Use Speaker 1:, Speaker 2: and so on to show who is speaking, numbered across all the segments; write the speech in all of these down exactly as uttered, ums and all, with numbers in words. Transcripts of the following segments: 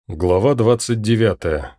Speaker 1: Глава двадцать девятая.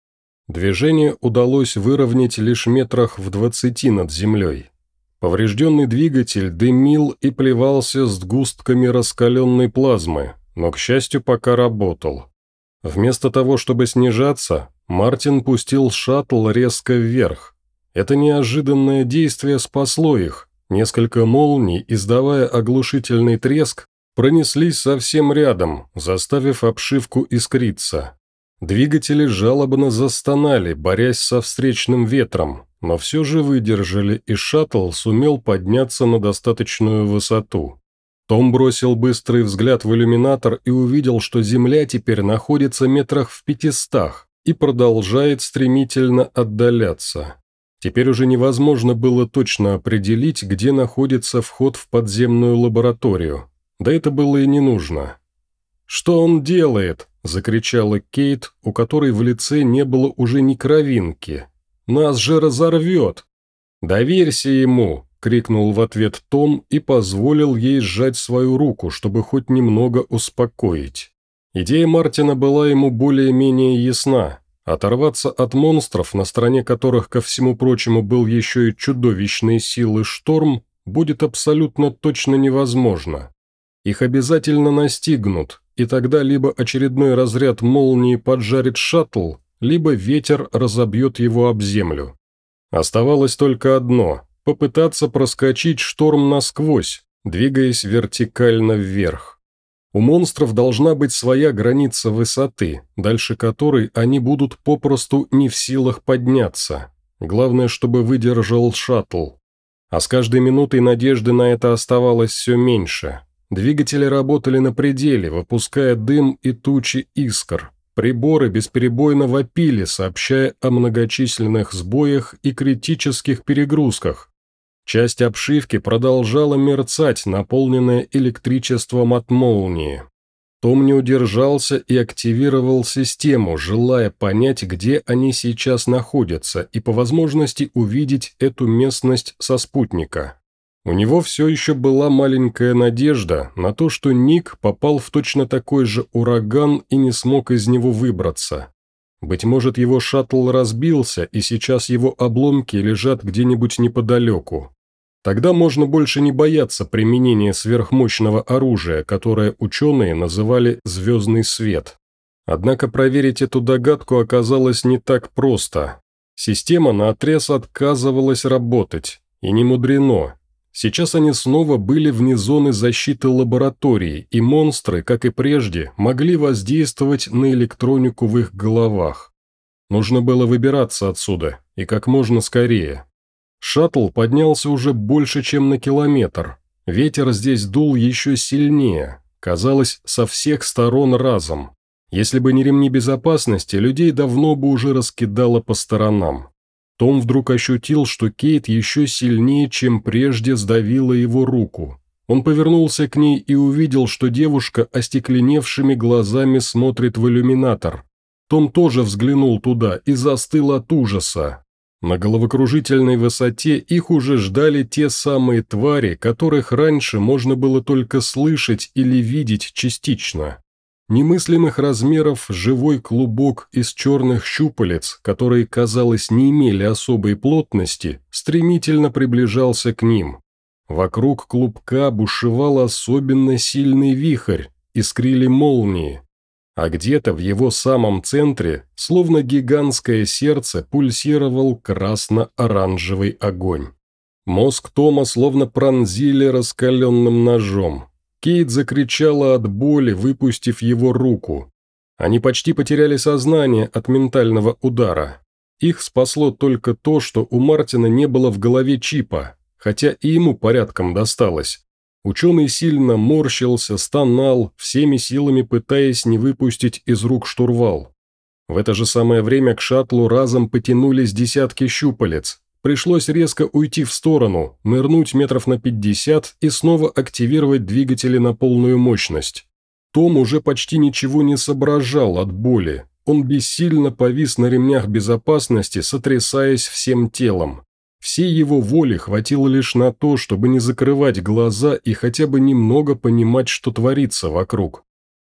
Speaker 1: Движение удалось выровнять лишь метрах в двадцати над землей. Поврежденный двигатель дымил и плевался сгустками раскаленной плазмы, но, к счастью, пока работал. Вместо того, чтобы снижаться, Мартин пустил шаттл резко вверх. Это неожиданное действие спасло их. Несколько молний, издавая оглушительный треск, пронеслись совсем рядом, заставив обшивку искриться. Двигатели жалобно застонали, борясь со встречным ветром, но все же выдержали, и шаттл сумел подняться на достаточную высоту. Том бросил быстрый взгляд в иллюминатор и увидел, что Земля теперь находится метрах в пятистах и продолжает стремительно отдаляться. Теперь уже невозможно было точно определить, где находится вход в подземную лабораторию. Да это было и не нужно. «Что он делает?» – закричала Кейт, у которой в лице не было уже ни кровинки. «Нас же разорвет!» «Доверься ему!» – крикнул в ответ Том и позволил ей сжать свою руку, чтобы хоть немного успокоить. Идея Мартина была ему более-менее ясна. Оторваться от монстров, на стороне которых, ко всему прочему, был еще и чудовищной силы шторм, будет абсолютно точно невозможно. Их обязательно настигнут, и тогда либо очередной разряд молнии поджарит шаттл, либо ветер разобьет его об землю. Оставалось только одно – попытаться проскочить шторм насквозь, двигаясь вертикально вверх. У монстров должна быть своя граница высоты, дальше которой они будут попросту не в силах подняться. Главное, чтобы выдержал шаттл. А с каждой минутой надежды на это оставалось все меньше. Двигатели работали на пределе, выпуская дым и тучи искр. Приборы бесперебойно вопили, сообщая о многочисленных сбоях и критических перегрузках. Часть обшивки продолжала мерцать, наполненная электричеством от молнии. Том не удержался и активировал систему, желая понять, где они сейчас находятся, и по возможности увидеть эту местность со спутника. У него все еще была маленькая надежда на то, что Ник попал в точно такой же ураган и не смог из него выбраться. Быть может, его шаттл разбился, и сейчас его обломки лежат где-нибудь неподалеку. Тогда можно больше не бояться применения сверхмощного оружия, которое ученые называли «звездный свет». Однако проверить эту догадку оказалось не так просто. Система наотрез отказывалась работать, и не мудрено. Сейчас они снова были вне зоны защиты лаборатории, и монстры, как и прежде, могли воздействовать на электронику в их головах. Нужно было выбираться отсюда, и как можно скорее. Шаттл поднялся уже больше, чем на километр. Ветер здесь дул еще сильнее, казалось, со всех сторон разом. Если бы не ремни безопасности, людей давно бы уже раскидало по сторонам. Том вдруг ощутил, что Кейт еще сильнее, чем прежде, сдавила его руку. Он повернулся к ней и увидел, что девушка остекленевшими глазами смотрит в иллюминатор. Том тоже взглянул туда и застыл от ужаса. На головокружительной высоте их уже ждали те самые твари, которых раньше можно было только слышать или видеть частично. Немыслимых размеров живой клубок из черных щупалец, которые, казалось, не имели особой плотности, стремительно приближался к ним. Вокруг клубка бушевал особенно сильный вихрь, искрили молнии. А где-то в его самом центре, словно гигантское сердце, пульсировал красно-оранжевый огонь. Мозг Тома словно пронзили раскаленным ножом. Кейт закричала от боли, выпустив его руку. Они почти потеряли сознание от ментального удара. Их спасло только то, что у Мартина не было в голове чипа, хотя и ему порядком досталось. Ученый сильно морщился, стонал, всеми силами пытаясь не выпустить из рук штурвал. В это же самое время к шаттлу разом потянулись десятки щупалец. Пришлось резко уйти в сторону, нырнуть метров на пятьдесят и снова активировать двигатели на полную мощность. Том уже почти ничего не соображал от боли. Он бессильно повис на ремнях безопасности, сотрясаясь всем телом. Всей его воли хватило лишь на то, чтобы не закрывать глаза и хотя бы немного понимать, что творится вокруг.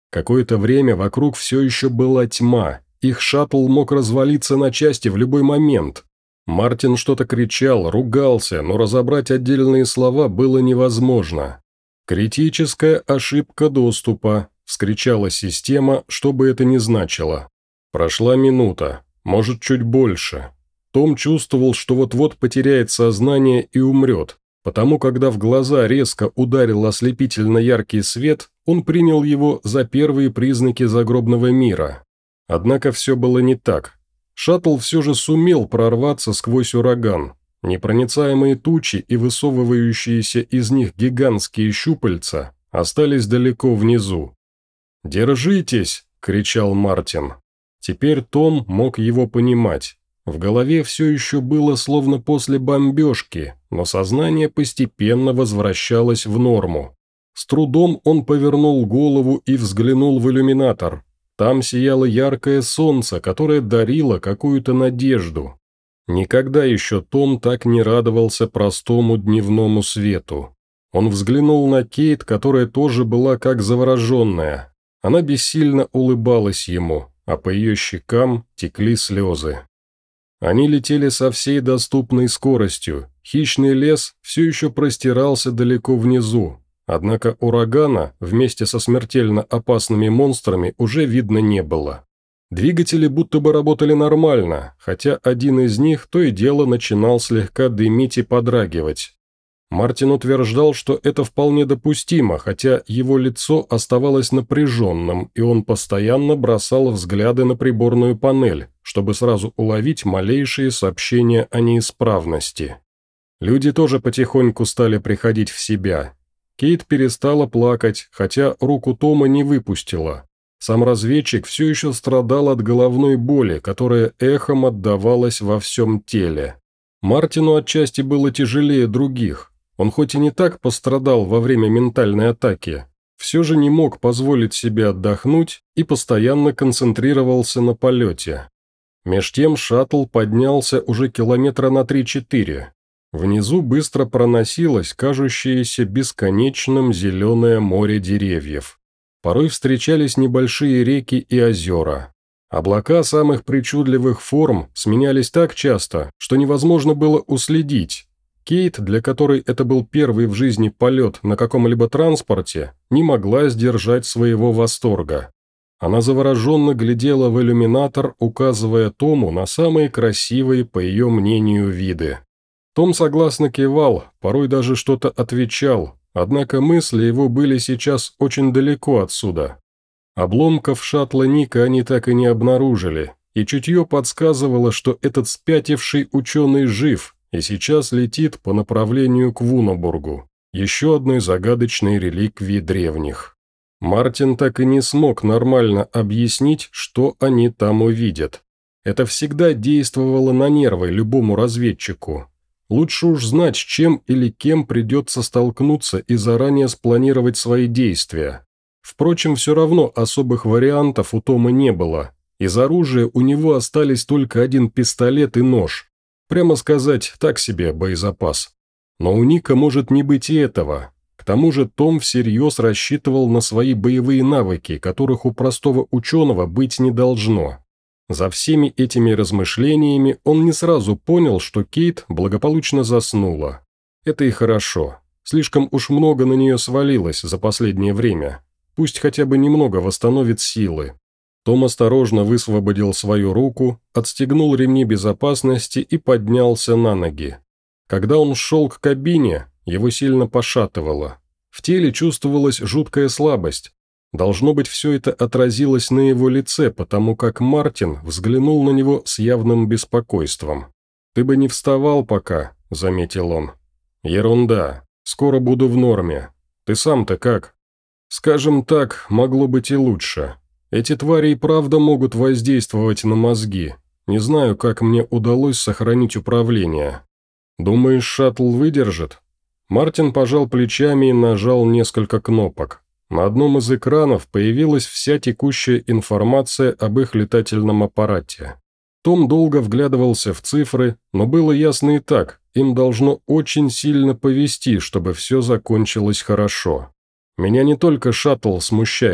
Speaker 1: Какое-то время вокруг все еще была тьма, их шаттл мог развалиться на части в любой момент. Мартин что-то кричал, ругался, но разобрать отдельные слова было невозможно. «Критическая ошибка доступа», – вскричала система, что бы это ни значило. Прошла минута, может, чуть больше. Том чувствовал, что вот-вот потеряет сознание и умрет, потому когда в глаза резко ударил ослепительно яркий свет, он принял его за первые признаки загробного мира. Однако все было не так. Шаттл все же сумел прорваться сквозь ураган. Непроницаемые тучи и высовывающиеся из них гигантские щупальца остались далеко внизу. «Держитесь!» – кричал Мартин. Теперь Том мог его понимать. В голове все еще было словно после бомбежки, но сознание постепенно возвращалось в норму. С трудом он повернул голову и взглянул в иллюминатор. Там сияло яркое солнце, которое дарило какую-то надежду. Никогда еще Том так не радовался простому дневному свету. Он взглянул на Кейт, которая тоже была как завороженная. Она бессильно улыбалась ему, а по ее щекам текли слезы. Они летели со всей доступной скоростью. Хищный лес все еще простирался далеко внизу. Однако урагана вместе со смертельно опасными монстрами уже видно не было. Двигатели будто бы работали нормально, хотя один из них то и дело начинал слегка дымить и подрагивать. Мартин утверждал, что это вполне допустимо, хотя его лицо оставалось напряженным, и он постоянно бросал взгляды на приборную панель, чтобы сразу уловить малейшие сообщения о неисправности. Люди тоже потихоньку стали приходить в себя. Кейт перестала плакать, хотя руку Тома не выпустила. Сам разведчик все еще страдал от головной боли, которая эхом отдавалась во всем теле. Мартину отчасти было тяжелее других. Он хоть и не так пострадал во время ментальной атаки, все же не мог позволить себе отдохнуть и постоянно концентрировался на полете. Меж тем шаттл поднялся уже километра на три-четыре. Внизу быстро проносилось кажущееся бесконечным зеленое море деревьев. Порой встречались небольшие реки и озера. Облака самых причудливых форм сменялись так часто, что невозможно было уследить. Кейт, для которой это был первый в жизни полет на каком-либо транспорте, не могла сдержать своего восторга. Она завороженно глядела в иллюминатор, указывая Тому на самые красивые, по ее мнению, виды. Том согласно кивал, порой даже что-то отвечал, однако мысли его были сейчас очень далеко отсюда. Обломков шаттла Ника они так и не обнаружили, и чутье подсказывало, что этот спятивший ученый жив и сейчас летит по направлению к Вунобургу, еще одной загадочной реликвии древних. Мартин так и не смог нормально объяснить, что они там увидят. Это всегда действовало на нервы любому разведчику. Лучше уж знать, с чем или кем придется столкнуться и заранее спланировать свои действия. Впрочем, все равно особых вариантов у Тома не было. Из оружия у него остались только один пистолет и нож. Прямо сказать, так себе боезапас. Но у Ника может не быть и этого. К тому же Том всерьез рассчитывал на свои боевые навыки, которых у простого ученого быть не должно. За всеми этими размышлениями он не сразу понял, что Кейт благополучно заснула. Это и хорошо. Слишком уж много на нее свалилось за последнее время. Пусть хотя бы немного восстановит силы. Том осторожно высвободил свою руку, отстегнул ремни безопасности и поднялся на ноги. Когда он шел к кабине, его сильно пошатывало. В теле чувствовалась жуткая слабость. Должно быть, все это отразилось на его лице, потому как Мартин взглянул на него с явным беспокойством. «Ты бы не вставал пока», — заметил он. «Ерунда. Скоро буду в норме. Ты сам-то как?» «Скажем так, могло быть и лучше. Эти твари и правда могут воздействовать на мозги. Не знаю, как мне удалось сохранить управление. Думаешь, шаттл выдержит?» Мартин пожал плечами и нажал несколько кнопок. На одном из экранов появилась вся текущая информация об их летательном аппарате. Том долго вглядывался в цифры, но было ясно и так, им должно очень сильно повезти, чтобы все закончилось хорошо. «Меня не только шаттл смущает»,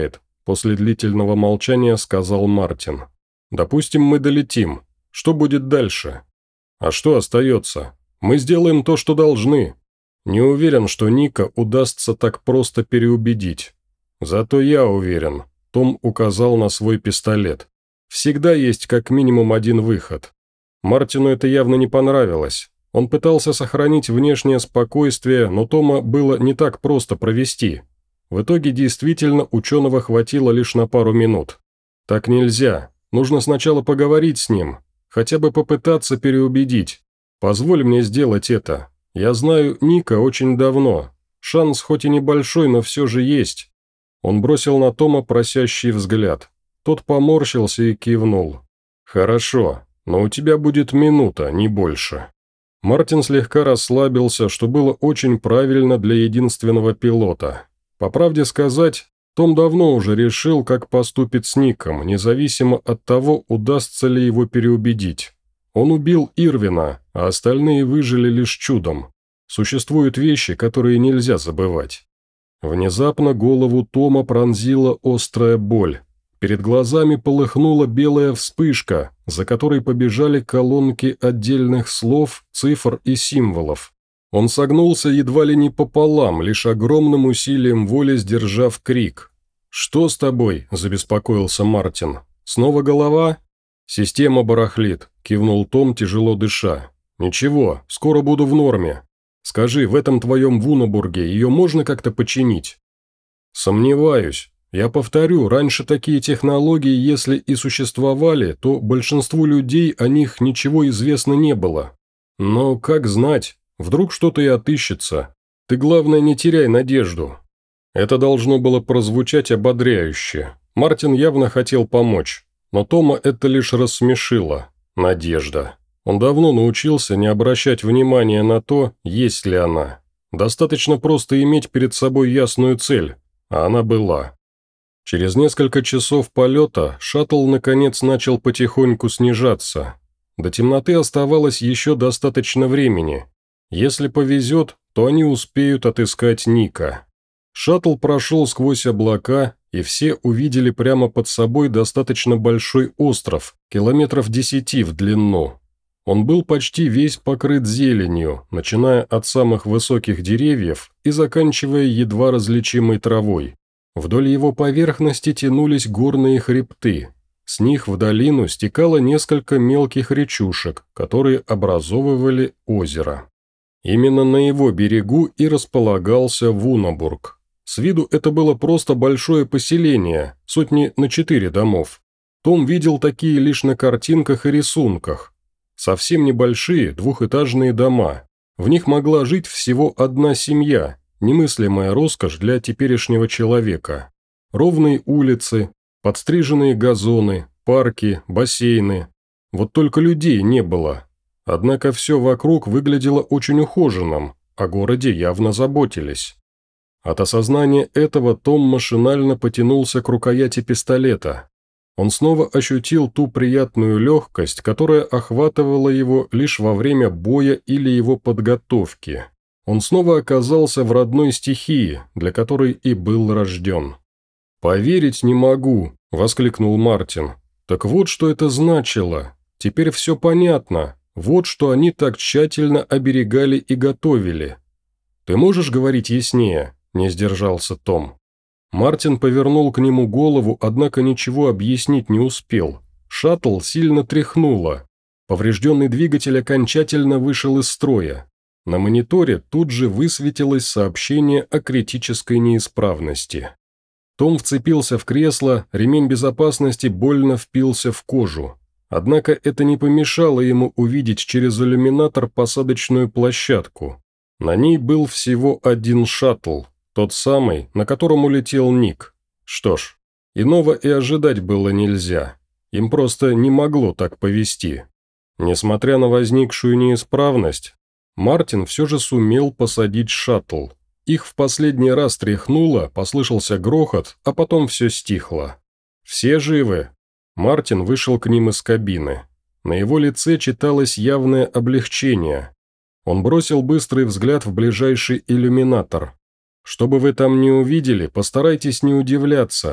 Speaker 1: после длительного молчания сказал Мартин. «Допустим, мы долетим. Что будет дальше? А что остается? Мы сделаем то, что должны. Не уверен, что Ника удастся так просто переубедить. Зато я уверен», – Том указал на свой пистолет. «Всегда есть как минимум один выход». Мартину это явно не понравилось. Он пытался сохранить внешнее спокойствие, но Тома было не так просто провести. В итоге действительно ученого хватило лишь на пару минут. «Так нельзя. Нужно сначала поговорить с ним. Хотя бы попытаться переубедить. Позволь мне сделать это. Я знаю Ника очень давно. Шанс хоть и небольшой, но все же есть». Он бросил на Тома просящий взгляд. Тот поморщился и кивнул. «Хорошо, но у тебя будет минута, не больше». Мартин слегка расслабился, что было очень правильно для единственного пилота. По правде сказать, Том давно уже решил, как поступит с Ником, независимо от того, удастся ли его переубедить. Он убил Ирвина, а остальные выжили лишь чудом. Существуют вещи, которые нельзя забывать. Внезапно голову Тома пронзила острая боль. Перед глазами полыхнула белая вспышка, за которой побежали колонки отдельных слов, цифр и символов. Он согнулся едва ли не пополам, лишь огромным усилием воли сдержав крик. «Что с тобой?» – забеспокоился Мартин. «Снова голова?» «Система барахлит», – кивнул Том, тяжело дыша. «Ничего, скоро буду в норме. Скажи, в этом твоем Вунабурге ее можно как-то починить?» «Сомневаюсь. Я повторю, раньше такие технологии, если и существовали, то большинству людей о них ничего известно не было. Но как знать, вдруг что-то и отыщется. Ты, главное, не теряй надежду». Это должно было прозвучать ободряюще. Мартин явно хотел помочь, но Тома это лишь рассмешило. Надежда. Он давно научился не обращать внимания на то, есть ли она. Достаточно просто иметь перед собой ясную цель, а она была. Через несколько часов полета шаттл наконец начал потихоньку снижаться. До темноты оставалось еще достаточно времени. Если повезет, то они успеют отыскать Ника. Шаттл прошел сквозь облака, и все увидели прямо под собой достаточно большой остров, километров десяти в длину. Он был почти весь покрыт зеленью, начиная от самых высоких деревьев и заканчивая едва различимой травой. Вдоль его поверхности тянулись горные хребты. С них в долину стекало несколько мелких речушек, которые образовывали озеро. Именно на его берегу и располагался Вунабург. С виду это было просто большое поселение, сотни на четыре домов. Том видел такие лишь на картинках и рисунках. Совсем небольшие двухэтажные дома. В них могла жить всего одна семья. Немыслимая роскошь для теперешнего человека. Ровные улицы, подстриженные газоны, парки, бассейны. Вот только людей не было. Однако все вокруг выглядело очень ухоженным, о городе явно заботились. От осознания этого Том машинально потянулся к рукояти пистолета. Он снова ощутил ту приятную легкость, которая охватывала его лишь во время боя или его подготовки. Он снова оказался в родной стихии, для которой и был рожден. «Поверить не могу», – воскликнул Мартин. «Так вот, что это значило. Теперь все понятно. Вот что они так тщательно оберегали и готовили». «Ты можешь говорить яснее?» – не сдержался Том. Мартин повернул к нему голову, однако ничего объяснить не успел. Шаттл сильно тряхнуло. Поврежденный двигатель окончательно вышел из строя. На мониторе тут же высветилось сообщение о критической неисправности. Том вцепился в кресло, ремень безопасности больно впился в кожу. Однако это не помешало ему увидеть через иллюминатор посадочную площадку. На ней был всего один шаттл, тот самый, на котором улетел Ник. Что ж, иного и ожидать было нельзя. Им просто не могло так повести. Несмотря на возникшую неисправность, Мартин все же сумел посадить шаттл. Их в последний раз тряхнуло, послышался грохот, а потом все стихло. «Все живы?» Мартин вышел к ним из кабины. На его лице читалось явное облегчение. Он бросил быстрый взгляд в ближайший иллюминатор. «Что бы вы там ни увидели, постарайтесь не удивляться.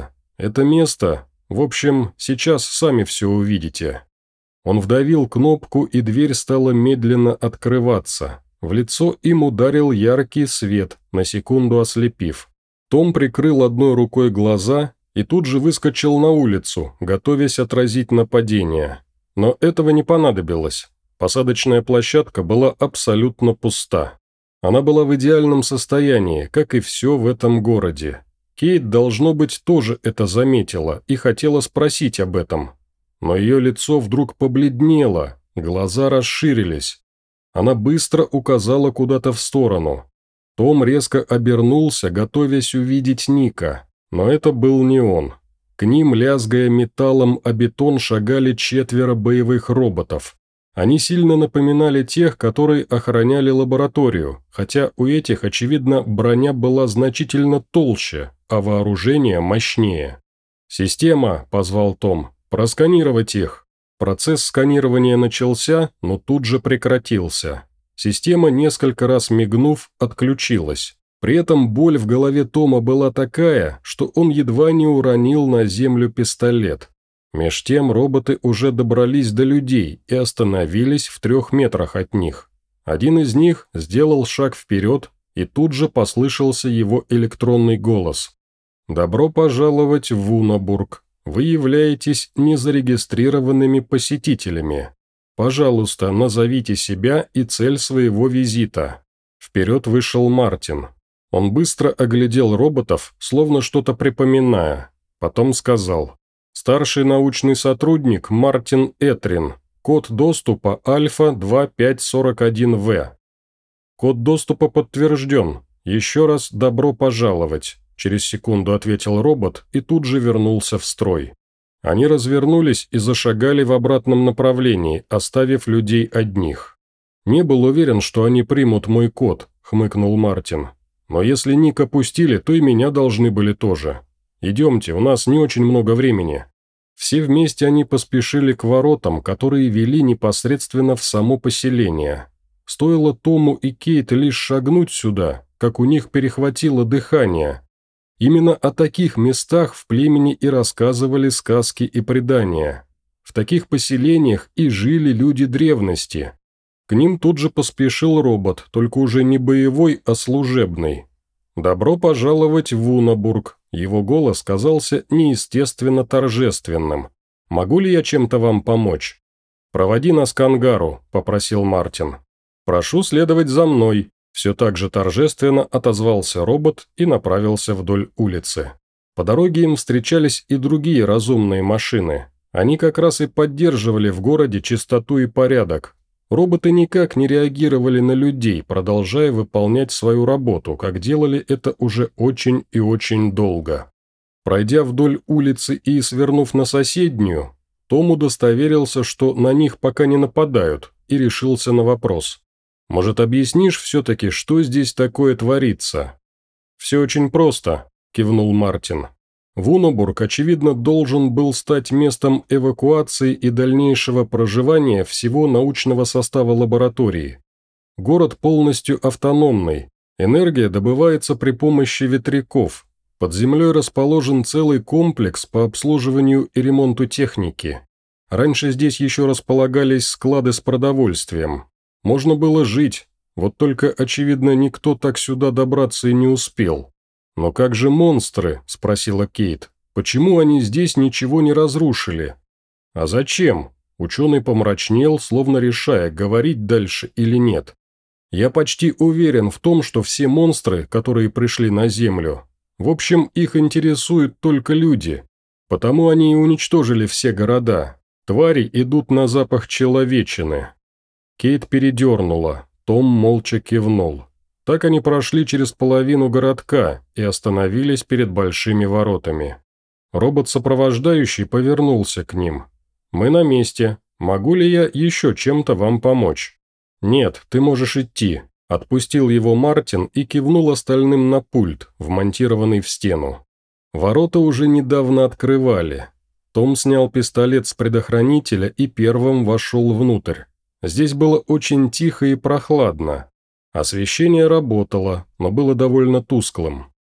Speaker 1: Это место... В общем, сейчас сами все увидите». Он вдавил кнопку, и дверь стала медленно открываться. В лицо им ударил яркий свет, на секунду ослепив. Том прикрыл одной рукой глаза и тут же выскочил на улицу, готовясь отразить нападение. Но этого не понадобилось. Посадочная площадка была абсолютно пуста. Она была в идеальном состоянии, как и все в этом городе. Кейт, должно быть, тоже это заметила и хотела спросить об этом. Но ее лицо вдруг побледнело, глаза расширились. Она быстро указала куда-то в сторону. Том резко обернулся, готовясь увидеть Ника, но это был не он. К ним, лязгая металлом о бетон, шагали четверо боевых роботов. Они сильно напоминали тех, которые охраняли лабораторию, хотя у этих, очевидно, броня была значительно толще, а вооружение мощнее. «Система», – позвал Том, – «просканировать их». Процесс сканирования начался, но тут же прекратился. Система, несколько раз мигнув, отключилась. При этом боль в голове Тома была такая, что он едва не уронил на землю пистолет. Меж тем роботы уже добрались до людей и остановились в трех метрах от них. Один из них сделал шаг вперед, и тут же послышался его электронный голос. «Добро пожаловать в Вунабург. Вы являетесь незарегистрированными посетителями. Пожалуйста, назовите себя и цель своего визита». Вперед вышел Мартин. Он быстро оглядел роботов, словно что-то припоминая. Потом сказал: «Старший научный сотрудник Мартин Этрин. Код доступа Альфа два пять сорок один вэ». «Код доступа подтвержден. Еще раз добро пожаловать», – через секунду ответил робот и тут же вернулся в строй. Они развернулись и зашагали в обратном направлении, оставив людей одних. «Не был уверен, что они примут мой код», – хмыкнул Мартин. «Но если Ника пустили, то и меня должны были тоже. Идемте, у нас не очень много времени». Все вместе они поспешили к воротам, которые вели непосредственно в само поселение. Стоило Тому и Кейт лишь шагнуть сюда, как у них перехватило дыхание. Именно о таких местах в племени и рассказывали сказки и предания. В таких поселениях и жили люди древности. К ним тут же поспешил робот, только уже не боевой, а служебный. «Добро пожаловать в Вунабург», его голос казался неестественно торжественным. «Могу ли я чем-то вам помочь?» «Проводи нас к ангару», – попросил Мартин. «Прошу следовать за мной», – все так же торжественно отозвался робот и направился вдоль улицы. По дороге им встречались и другие разумные машины. Они как раз и поддерживали в городе чистоту и порядок. Роботы никак не реагировали на людей, продолжая выполнять свою работу, как делали это уже очень и очень долго. Пройдя вдоль улицы и свернув на соседнюю, Том удостоверился, что на них пока не нападают, и решился на вопрос. «Может, объяснишь все-таки, что здесь такое творится?» «Все очень просто», – кивнул Мартин. Вунабург, очевидно, должен был стать местом эвакуации и дальнейшего проживания всего научного состава лаборатории. Город полностью автономный, энергия добывается при помощи ветряков, под землей расположен целый комплекс по обслуживанию и ремонту техники. Раньше здесь еще располагались склады с продовольствием. Можно было жить, вот только, очевидно, никто так сюда добраться и не успел. «Но как же монстры?» – спросила Кейт. «Почему они здесь ничего не разрушили?» «А зачем?» – ученый помрачнел, словно решая, говорить дальше или нет. «Я почти уверен в том, что все монстры, которые пришли на Землю, в общем, их интересуют только люди. Потому они и уничтожили все города. Твари идут на запах человечины». Кейт передернула, Том молча кивнул. Так они прошли через половину городка и остановились перед большими воротами. Робот-сопровождающий повернулся к ним. «Мы на месте. Могу ли я еще чем-то вам помочь?» «Нет, ты можешь идти», – отпустил его Мартин и кивнул остальным на пульт, вмонтированный в стену. Ворота уже недавно открывали. Том снял пистолет с предохранителя и первым вошел внутрь. Здесь было очень тихо и прохладно. Освещение работало, но было довольно тусклым.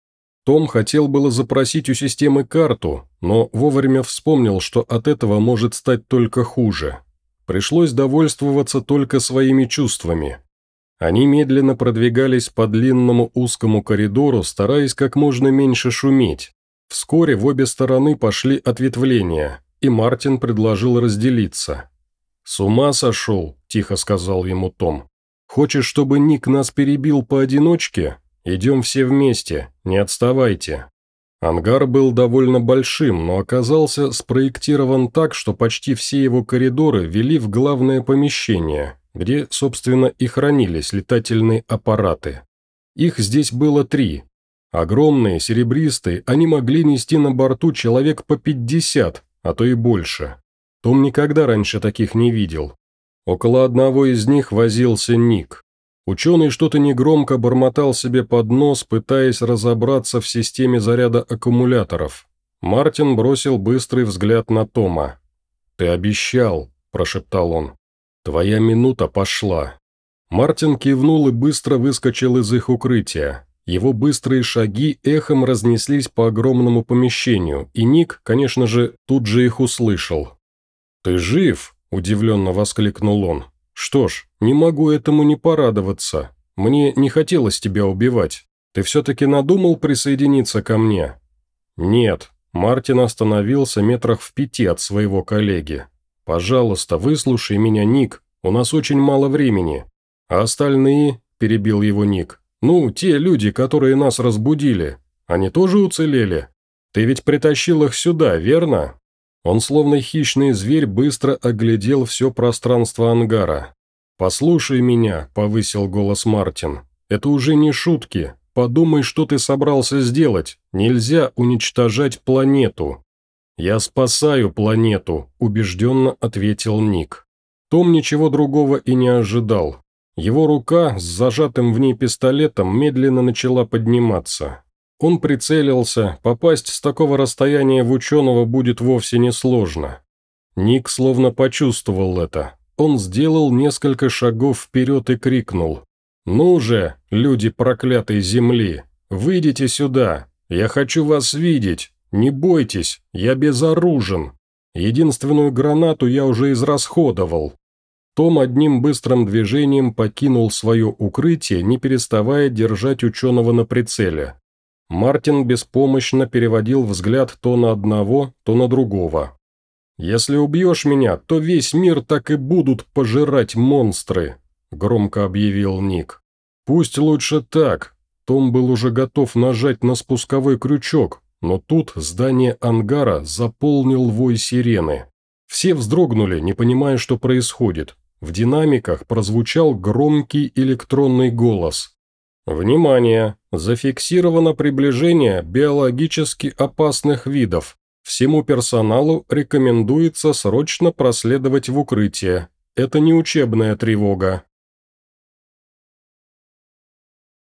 Speaker 1: Том хотел было запросить у системы карту, но вовремя вспомнил, что от этого может стать только хуже. Пришлось довольствоваться только своими чувствами. Они медленно продвигались по длинному узкому коридору, стараясь как можно меньше шуметь. Вскоре в обе стороны пошли ответвления, и Мартин предложил разделиться. «С ума сошел», – тихо сказал ему Том. «Хочешь, чтобы Ник нас перебил поодиночке? Идем все вместе, не отставайте». Ангар был довольно большим, но оказался спроектирован так, что почти все его коридоры вели в главное помещение, где, собственно, и хранились летательные аппараты. Их здесь было три. Огромные, серебристые, они могли нести на борту человек по пятьдесят, а то и больше. Том никогда раньше таких не видел. Около одного из них возился Ник. Ученый что-то негромко бормотал себе под нос, пытаясь разобраться в системе заряда аккумуляторов. Мартин бросил быстрый взгляд на Тома. «Ты обещал», – прошептал он. «Твоя минута пошла». Мартин кивнул и быстро выскочил из их укрытия. Его быстрые шаги эхом разнеслись по огромному помещению, и Ник, конечно же, тут же их услышал. «Ты жив?» – удивленно воскликнул он. «Что ж, не могу этому не порадоваться. Мне не хотелось тебя убивать. Ты все-таки надумал присоединиться ко мне?» «Нет». Мартин остановился метрах в пяти от своего коллеги. «Пожалуйста, выслушай меня, Ник. У нас очень мало времени. А остальные?» – перебил его Ник. «Ну, те люди, которые нас разбудили. Они тоже уцелели? Ты ведь притащил их сюда, верно?» Он, словно хищный зверь, быстро оглядел все пространство ангара. «Послушай меня», – повысил голос Мартин. «Это уже не шутки. Подумай, что ты собрался сделать. Нельзя уничтожать планету». «Я спасаю планету», – убежденно ответил Ник. Том ничего другого и не ожидал. Его рука с зажатым в ней пистолетом медленно начала подниматься. Он прицелился, попасть с такого расстояния в ученого будет вовсе несложно. Ник словно почувствовал это. Он сделал несколько шагов вперед и крикнул. «Ну же, люди проклятой земли, выйдите сюда, я хочу вас видеть, не бойтесь, я безоружен. Единственную гранату я уже израсходовал». Том одним быстрым движением покинул свое укрытие, не переставая держать ученого на прицеле. Мартин беспомощно переводил взгляд то на одного, то на другого. «Если убьешь меня, то весь мир так и будут пожирать монстры», – громко объявил Ник. «Пусть лучше так». Том был уже готов нажать на спусковой крючок, но тут здание ангара заполнил вой сирены. Все вздрогнули, не понимая, что происходит. В динамиках прозвучал громкий электронный голос. «Внимание! Зафиксировано приближение биологически опасных видов. Всему персоналу рекомендуется срочно проследовать в укрытие. Это не учебная тревога».